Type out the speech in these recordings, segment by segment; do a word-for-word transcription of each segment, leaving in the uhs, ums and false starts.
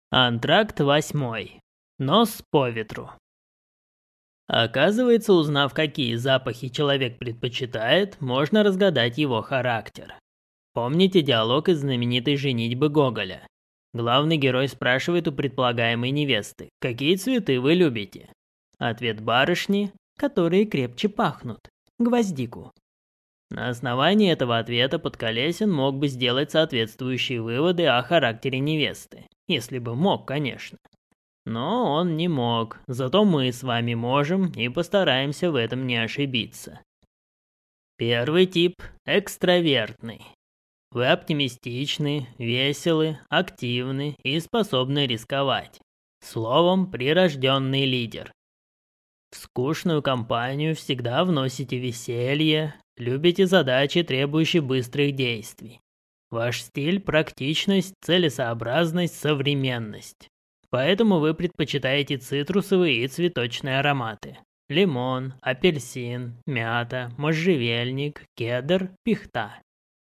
Антракт восьмой. Нос по ветру. Оказывается, узнав, какие запахи человек предпочитает, можно разгадать его характер. Помните диалог из знаменитой «Женитьбы» Гоголя? Главный герой спрашивает у предполагаемой невесты: «Какие цветы вы любите?» Ответ барышни: «Которые крепче пахнут. Гвоздику». На основании этого ответа Подколесин мог бы сделать соответствующие выводы о характере невесты. Если бы мог, конечно. Но он не мог, зато мы с вами можем и постараемся в этом не ошибиться. Первый тип – экстравертный. Вы оптимистичны, веселы, активны и способны рисковать. Словом, прирожденный лидер. В скучную компанию всегда вносите веселье, любите задачи, требующие быстрых действий. Ваш стиль – практичность, целесообразность, современность. Поэтому вы предпочитаете цитрусовые и цветочные ароматы. Лимон, апельсин, мята, можжевельник, кедр, пихта.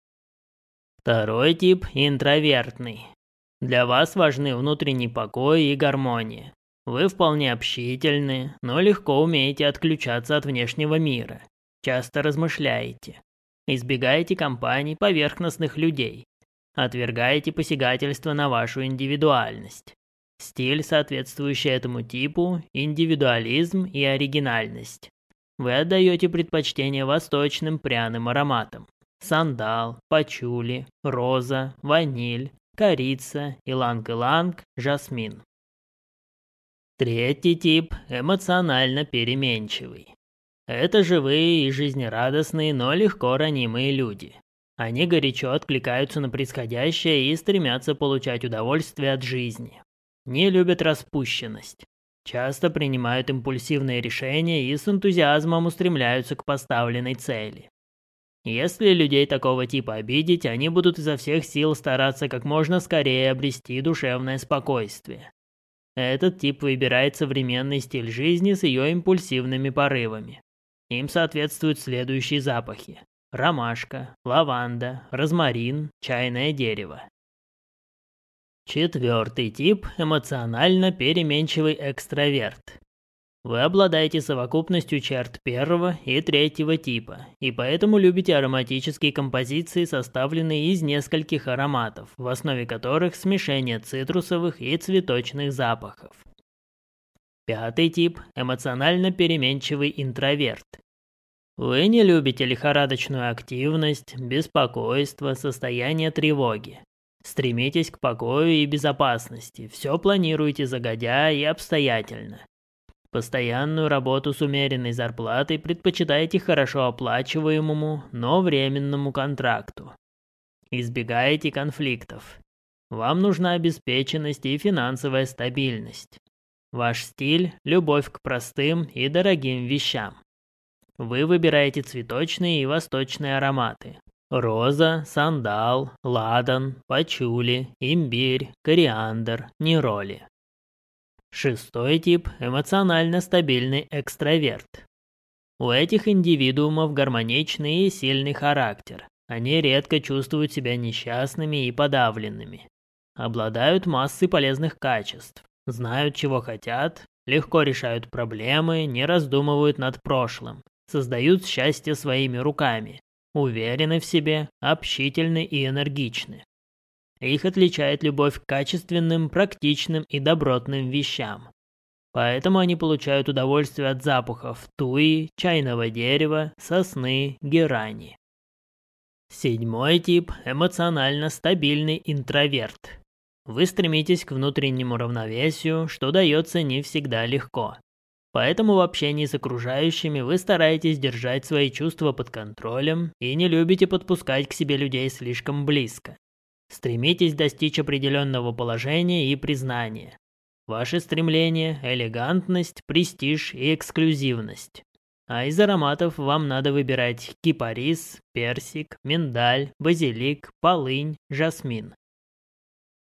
Второй тип – интровертный. Для вас важны внутренний покой и гармония. Вы вполне общительны, но легко умеете отключаться от внешнего мира. Часто размышляете. Избегаете компаний поверхностных людей. Отвергаете посягательство на вашу индивидуальность. Стиль, соответствующий этому типу – индивидуализм и оригинальность. Вы отдаете предпочтение восточным пряным ароматам. Сандал, пачули, роза, ваниль, корица, иланг-иланг, жасмин. Третий тип – эмоционально переменчивый. Это живые и жизнерадостные, но легко ранимые люди. Они горячо откликаются на происходящее и стремятся получать удовольствие от жизни. Не любят распущенность. Часто принимают импульсивные решения и с энтузиазмом устремляются к поставленной цели. Если людей такого типа обидеть, они будут изо всех сил стараться как можно скорее обрести душевное спокойствие. Этот тип выбирает современный стиль жизни с ее импульсивными порывами. Им соответствуют следующие запахи: ромашка, лаванда, розмарин, чайное дерево. Четвертый тип – эмоционально переменчивый экстраверт. Вы обладаете совокупностью черт первого и третьего типа, и поэтому любите ароматические композиции, составленные из нескольких ароматов, в основе которых смешение цитрусовых и цветочных запахов. Пятый тип – эмоционально переменчивый интроверт. Вы не любите лихорадочную активность, беспокойство, состояние тревоги. Стремитесь к покою и безопасности, все планируете загодя и обстоятельно. Постоянную работу с умеренной зарплатой предпочитаете хорошо оплачиваемому, но временному контракту. Избегаете конфликтов. Вам нужна обеспеченность и финансовая стабильность. Ваш стиль – любовь к простым и дорогим вещам. Вы выбираете цветочные и восточные ароматы. Роза, сандал, ладан, пачули, имбирь, кориандр, нероли. Шестой тип – эмоционально стабильный экстраверт. У этих индивидуумов гармоничный и сильный характер. Они редко чувствуют себя несчастными и подавленными. Обладают массой полезных качеств. Знают, чего хотят, легко решают проблемы, не раздумывают над прошлым. Создают счастье своими руками. Уверены в себе, общительны и энергичны. Их отличает любовь к качественным, практичным и добротным вещам. Поэтому они получают удовольствие от запахов туи, чайного дерева, сосны, герани. Седьмой тип – эмоционально стабильный интроверт. Вы стремитесь к внутреннему равновесию, что дается не всегда легко. Поэтому в общении с окружающими вы стараетесь держать свои чувства под контролем и не любите подпускать к себе людей слишком близко. Стремитесь достичь определенного положения и признания. Ваши стремления – элегантность, престиж и эксклюзивность. А из ароматов вам надо выбирать кипарис, персик, миндаль, базилик, полынь, жасмин.